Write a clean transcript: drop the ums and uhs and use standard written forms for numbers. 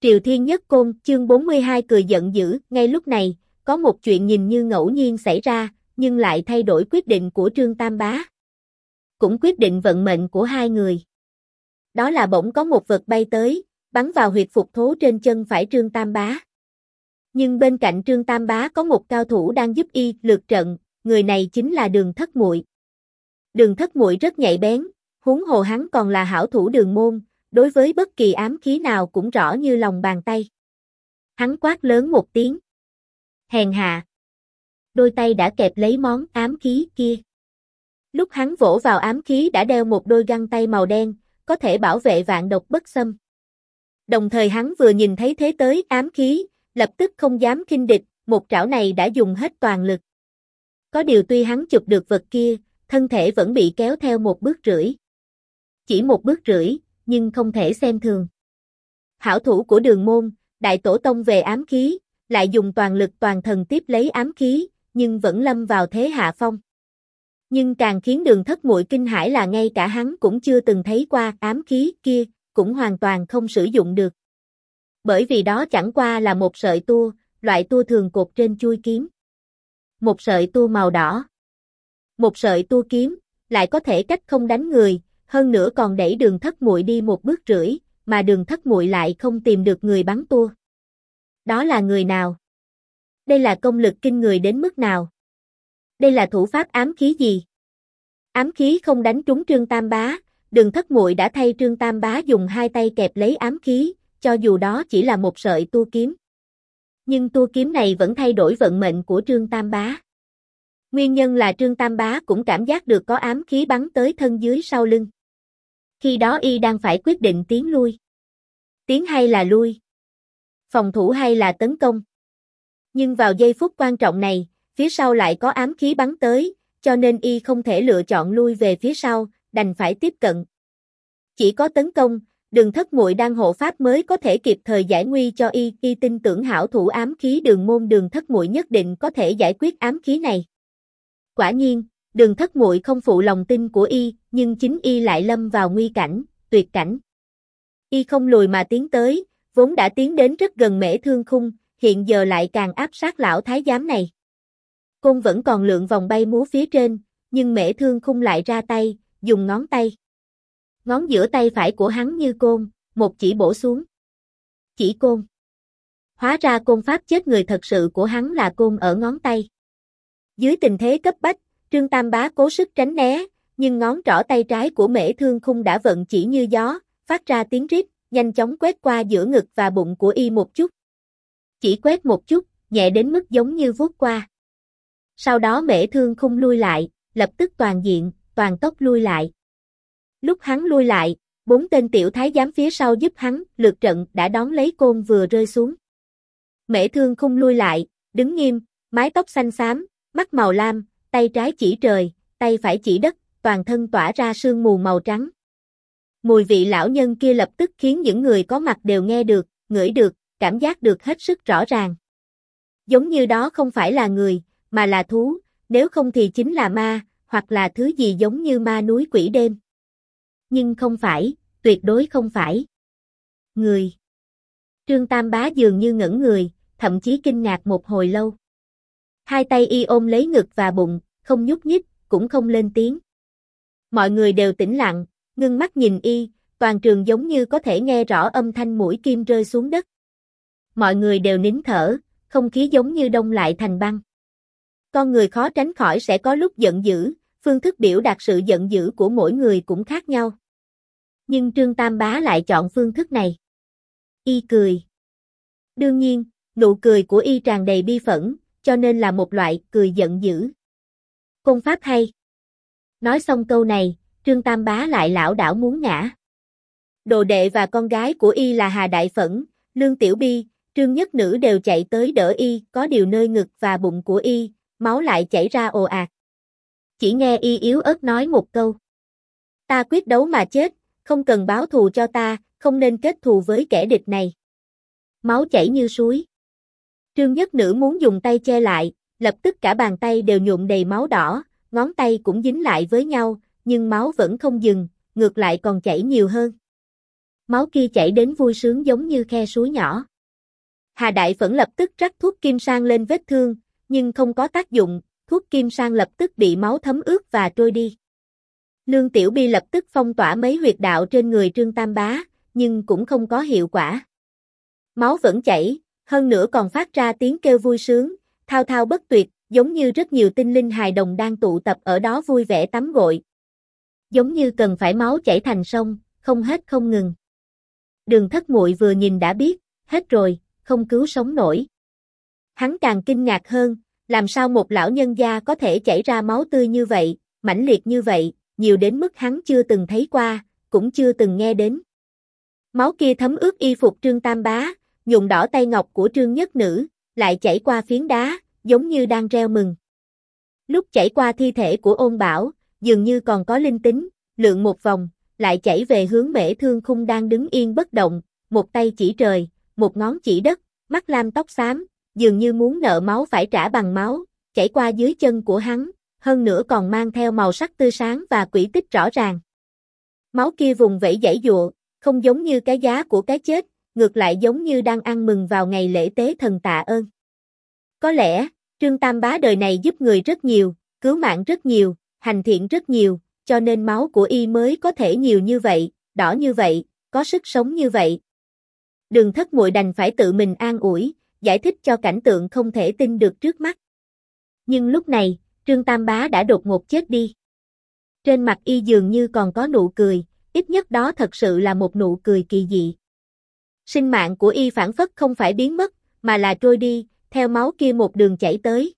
Triều Thiên Nhất Côn, chương 42 cười giận dữ, ngay lúc này, có một chuyện nhìn như ngẫu nhiên xảy ra, nhưng lại thay đổi quyết định của Trương Tam Bá. Cũng quyết định vận mệnh của hai người. Đó là bỗng có một vật bay tới, bắn vào huyệt phục thố trên chân phải Trương Tam Bá. Nhưng bên cạnh Trương Tam Bá có một cao thủ đang giúp y lược trận, người này chính là Đường Thất Muội. Đường Thất Muội rất nhạy bén, huống hồ hắn còn là hảo thủ Đường môn, đối với bất kỳ ám khí nào cũng rõ như lòng bàn tay. Hắn quát lớn một tiếng. Hèn hạ. Đôi tay đã kẹp lấy món ám khí kia. Lúc hắn vỗ vào ám khí đã đeo một đôi găng tay màu đen, có thể bảo vệ vạn độc bất xâm. Đồng thời hắn vừa nhìn thấy thế tới ám khí, lập tức không dám khinh địch, một trảo này đã dùng hết toàn lực. Có điều tuy hắn chụp được vật kia, thân thể vẫn bị kéo theo một bước rưỡi. Chỉ một bước rưỡi, nhưng không thể xem thường. Hảo thủ của Đường môn, đại tổ tông về ám khí, lại dùng toàn lực toàn thần tiếp lấy ám khí, nhưng vẫn lâm vào thế hạ phong. Nhưng càng khiến Đường Thất Muội kinh hãi là ngay cả hắn cũng chưa từng thấy qua ám khí kia, cũng hoàn toàn không sử dụng được. Bởi vì đó chẳng qua là một sợi tua, loại tua thường cột trên chuôi kiếm. Một sợi tua màu đỏ. Một sợi tua kiếm, lại có thể cách không đánh người, hơn nữa còn đẩy Đường Thất Muội đi một bước rưỡi, mà Đường Thất Muội lại không tìm được người bắn tua. Đó là người nào? Đây là công lực kinh người đến mức nào? Đây là thủ pháp ám khí gì? Ám khí không đánh trúng Trương Tam Bá, Đường Thất Muội đã thay Trương Tam Bá dùng hai tay kẹp lấy ám khí, cho dù đó chỉ là một sợi tua kiếm. Nhưng tua kiếm này vẫn thay đổi vận mệnh của Trương Tam Bá. Nguyên nhân là Trương Tam Bá cũng cảm giác được có ám khí bắn tới thân dưới sau lưng. Khi đó y đang phải quyết định tiến lui. Tiến hay là lui? Phòng thủ hay là tấn công? Nhưng vào giây phút quan trọng này, phía sau lại có ám khí bắn tới, cho nên y không thể lựa chọn lui về phía sau, đành phải tiếp cận. Chỉ có tấn công, Đường Thất Muội đang hộ pháp mới có thể kịp thời giải nguy cho y tin tưởng hảo thủ ám khí Đường môn Đường Thất Muội nhất định có thể giải quyết ám khí này. Quả nhiên, Đường Thất Muội không phụ lòng tin của y, nhưng chính y lại lâm vào nguy cảnh, tuyệt cảnh. Y không lùi mà tiến tới, vốn đã tiến đến rất gần Mễ Thương Khung, hiện giờ lại càng áp sát lão thái giám này. Côn vẫn còn lượn vòng bay múa phía trên, nhưng Mễ Thương Khung lại ra tay, dùng ngón tay. Ngón giữa tay phải của hắn như côn, một chỉ bổ xuống. Chỉ côn. Hóa ra côn pháp chết người thật sự của hắn là côn ở ngón tay. Dưới tình thế cấp bách, Trương Tam Bá cố sức tránh né, nhưng ngón trỏ tay trái của Mễ Thương Khung đã vận chỉ như gió, phát ra tiếng rít, nhanh chóng quét qua giữa ngực và bụng của y một chút. Chỉ quét một chút, nhẹ đến mức giống như vuốt qua. Sau đó Mễ Thương Khung lui lại, lập tức toàn diện, toàn tốc lui lại. Lúc hắn lui lại, 4 tên tiểu thái giám phía sau giúp hắn lược trận đã đón lấy côn vừa rơi xuống. Mễ Thương Khung lui lại, đứng nghiêm, mái tóc xanh xám, mắt màu lam, tay trái chỉ trời, tay phải chỉ đất, toàn thân tỏa ra sương mù màu trắng. Mùi vị lão nhân kia lập tức khiến những người có mặt đều nghe được, ngửi được, cảm giác được hết sức rõ ràng. Giống như đó không phải là người, mà là thú, nếu không thì chính là ma, hoặc là thứ gì giống như ma núi quỷ đêm. Nhưng không phải, tuyệt đối không phải. Người. Trương Tam Bá dường như ngẩn người, thậm chí kinh ngạc một hồi lâu. Hai tay y ôm lấy ngực và bụng, không nhúc nhích, cũng không lên tiếng. Mọi người đều tĩnh lặng, ngưng mắt nhìn y, toàn trường giống như có thể nghe rõ âm thanh mũi kim rơi xuống đất. Mọi người đều nín thở, không khí giống như đông lại thành băng. Con người khó tránh khỏi sẽ có lúc giận dữ, phương thức biểu đạt sự giận dữ của mỗi người cũng khác nhau. Nhưng Trương Tam Bá lại chọn phương thức này. Y cười. Đương nhiên, nụ cười của y tràn đầy bi phẫn, cho nên là một loại cười giận dữ. Công pháp hay. Nói xong câu này, Trương Tam Bá lại lảo đảo muốn ngã. Đồ đệ và con gái của y là Hà Đại Phẫn, Lương Tiểu Bi, Trương Nhất Nữ đều chạy tới đỡ y, có điều nơi ngực và bụng của y, máu lại chảy ra ồ ạt. Chỉ nghe y yếu ớt nói một câu. Ta quyết đấu mà chết, không cần báo thù cho ta, không nên kết thù với kẻ địch này. Máu chảy như suối. Trương Nhất Nữ muốn dùng tay che lại, lập tức cả bàn tay đều nhuộm đầy máu đỏ, ngón tay cũng dính lại với nhau, nhưng máu vẫn không dừng, ngược lại còn chảy nhiều hơn. máu kia chảy đến vui sướng giống như khe suối nhỏ. Hà Đại Phẫn lập tức rắc thuốc kim sang lên vết thương, nhưng không có tác dụng, thuốc kim sang lập tức bị máu thấm ướt và trôi đi. Lương Tiểu Bi lập tức phong tỏa mấy huyệt đạo trên người Trương Tam Bá, nhưng cũng không có hiệu quả. Máu vẫn chảy, hơn nữa còn phát ra tiếng kêu vui sướng, thao thao bất tuyệt, giống như rất nhiều tinh linh hài đồng đang tụ tập ở đó vui vẻ tắm gội. Giống như cần phải máu chảy thành sông, không hết không ngừng. Đường Thất Muội vừa nhìn đã biết, hết rồi, không cứu sống nổi. Hắn càng kinh ngạc hơn, làm sao một lão nhân gia có thể chảy ra máu tươi như vậy, mãnh liệt như vậy, nhiều đến mức hắn chưa từng thấy qua, cũng chưa từng nghe đến. Máu kia thấm ướt y phục Trương Tam Bá, nhuộm đỏ tay ngọc của Trương Nhất Nữ, lại chảy qua phiến đá, giống như đang reo mừng. Lúc chảy qua thi thể của Ôn Bảo, dường như còn có linh tính, lượn một vòng, lại chảy về hướng Mễ Thương Khung đang đứng yên bất động, một tay chỉ trời, một ngón chỉ đất, mắt lam tóc xám, dường như muốn nợ máu phải trả bằng máu, chảy qua dưới chân của hắn, hơn nữa còn mang theo màu sắc tươi sáng và quỹ tích rõ ràng. Máu kia vùng vẫy giãy giụa, không giống như cái giá của cái chết, ngược lại giống như đang ăn mừng vào ngày lễ tế thần tạ ơn. Có lẽ, Trương Tam Bá đời này giúp người rất nhiều, cứu mạng rất nhiều, hành thiện rất nhiều, cho nên máu của y mới có thể nhiều như vậy, đỏ như vậy, có sức sống như vậy. Đường Thất Muội đành phải tự mình an ủi, giải thích cho cảnh tượng không thể tin được trước mắt. Nhưng lúc này, Trương Tam Bá đã đột ngột chết đi. Trên mặt y dường như còn có nụ cười, ít nhất đó thật sự là một nụ cười kỳ dị. Sinh mạng của y phảng phất không phải biến mất, mà là trôi đi, theo máu kia một đường chảy tới,